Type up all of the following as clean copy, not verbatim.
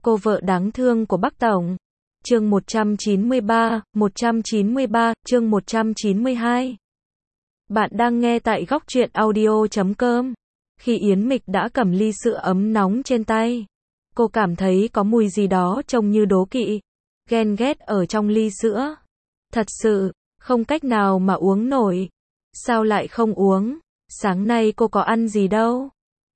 Cô vợ đáng thương của Bắc Tổng. Chương 193, chương 192. Bạn đang nghe tại góc truyện audio.com. Khi Yến Mịch đã cầm ly sữa ấm nóng trên tay, cô cảm thấy có mùi gì đó trông như đố kỵ, ghen ghét ở trong ly sữa. Thật sự, không cách nào mà uống nổi. Sao lại không uống? Sáng nay cô có ăn gì đâu?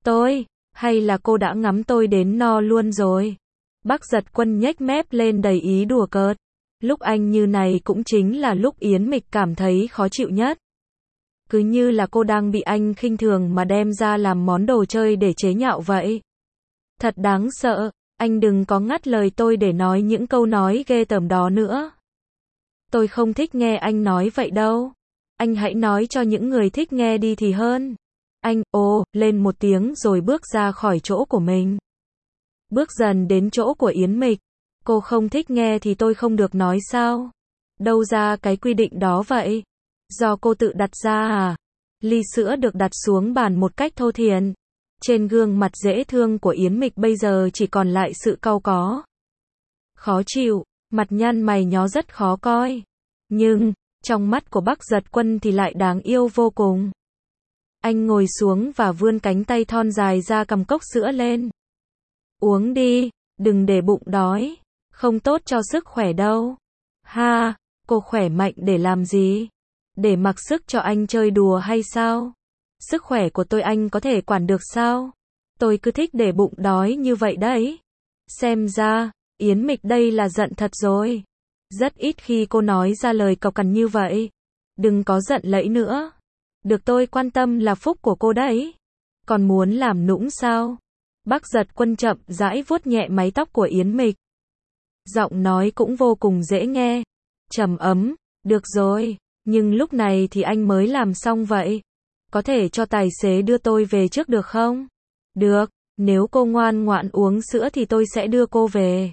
Hay là cô đã ngắm tôi đến no luôn rồi? Bác Giật Quân nhếch mép lên đầy ý đùa cợt. Lúc anh như này cũng chính là lúc Yến Mịch cảm thấy khó chịu nhất. Cứ như là cô đang bị anh khinh thường mà đem ra làm món đồ chơi để chế nhạo vậy. Thật đáng sợ, anh đừng có ngắt lời tôi để nói những câu nói ghê tởm đó nữa. Tôi không thích nghe anh nói vậy đâu. Anh hãy nói cho những người thích nghe đi thì hơn. Anh lên một tiếng rồi bước ra khỏi chỗ của mình. Bước dần đến chỗ của Yến Mịch. Cô không thích nghe thì tôi không được nói sao? Đâu ra cái quy định đó vậy? Do cô tự đặt ra à? Ly sữa được đặt xuống bàn một cách thô thiển. Trên gương mặt dễ thương của Yến Mịch bây giờ chỉ còn lại sự cau có. Khó chịu, mặt nhăn mày nhó rất khó coi. Nhưng, trong mắt của Bác Giật Quân thì lại đáng yêu vô cùng. Anh ngồi xuống và vươn cánh tay thon dài ra cầm cốc sữa lên. Uống đi, đừng để bụng đói. Không tốt cho sức khỏe đâu. Ha, cô khỏe mạnh để làm gì? Để mặc sức cho anh chơi đùa hay sao? Sức khỏe của tôi anh có thể quản được sao? Tôi cứ thích để bụng đói như vậy đấy. Xem ra, Yến Mịch đây là giận thật rồi. Rất ít khi cô nói ra lời cộc cằn như vậy. Đừng có giận lẫy nữa. Được tôi quan tâm là phúc của cô đấy. Còn muốn làm nũng sao? Bác Giật Quân chậm rãi vuốt nhẹ mái tóc của Yến Mịch. Giọng nói cũng vô cùng dễ nghe. Trầm ấm, được rồi, nhưng lúc này thì anh mới làm xong vậy. Có thể cho tài xế đưa tôi về trước được không? Được, nếu cô ngoan ngoãn uống sữa thì tôi sẽ đưa cô về.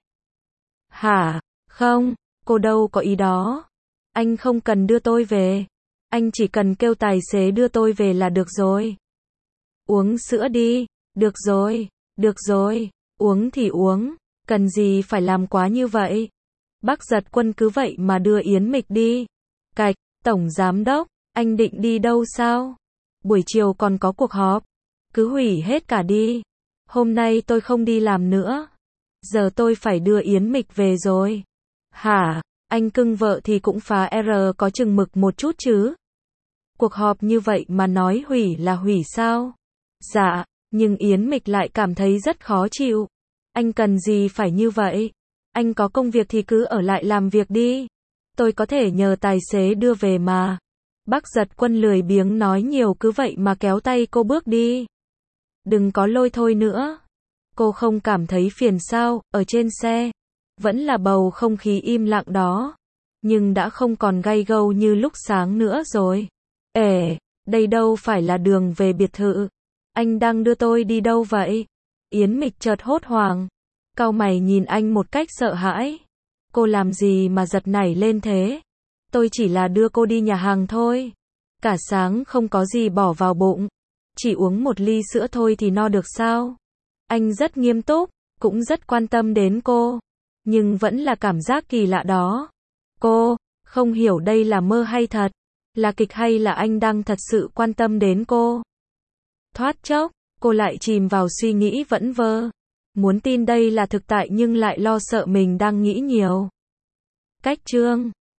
Hả? Không, cô đâu có ý đó. Anh không cần đưa tôi về. Anh chỉ cần kêu tài xế đưa tôi về là được rồi. Uống sữa đi, được rồi, uống thì uống, cần gì phải làm quá như vậy. Bác Giật Quân cứ vậy mà đưa Yến Mịch đi. Cạch, Tổng Giám Đốc, anh định đi đâu sao? Buổi chiều còn có cuộc họp. Cứ hủy hết cả đi. Hôm nay tôi không đi làm nữa. Giờ tôi phải đưa Yến Mịch về rồi. Hả, anh cưng vợ thì cũng phá R có chừng mực một chút chứ. Cuộc họp như vậy mà nói hủy là hủy sao? Dạ, nhưng Yến Mịch lại cảm thấy rất khó chịu. Anh cần gì phải như vậy? Anh có công việc thì cứ ở lại làm việc đi. Tôi có thể nhờ tài xế đưa về mà. Bác Giật Quân lười biếng nói nhiều cứ vậy mà kéo tay cô bước đi. Đừng có lôi thôi nữa. Cô không cảm thấy phiền sao, ở trên xe. Vẫn là bầu không khí im lặng đó. Nhưng đã không còn gay gâu như lúc sáng nữa rồi. Đây đâu phải là đường về biệt thự. Anh đang đưa tôi đi đâu vậy? Yến Mịch chợt hốt hoảng. Cau mày nhìn anh một cách sợ hãi. Cô làm gì mà giật nảy lên thế? Tôi chỉ là đưa cô đi nhà hàng thôi. Cả sáng không có gì bỏ vào bụng. Chỉ uống một ly sữa thôi thì no được sao? Anh rất nghiêm túc, cũng rất quan tâm đến cô. Nhưng vẫn là cảm giác kỳ lạ đó. Cô, không hiểu đây là mơ hay thật. Là kịch hay là anh đang thật sự quan tâm đến cô? Thoát chốc, cô lại chìm vào suy nghĩ vẩn vơ. Muốn tin đây là thực tại nhưng lại lo sợ mình đang nghĩ nhiều. Cách chương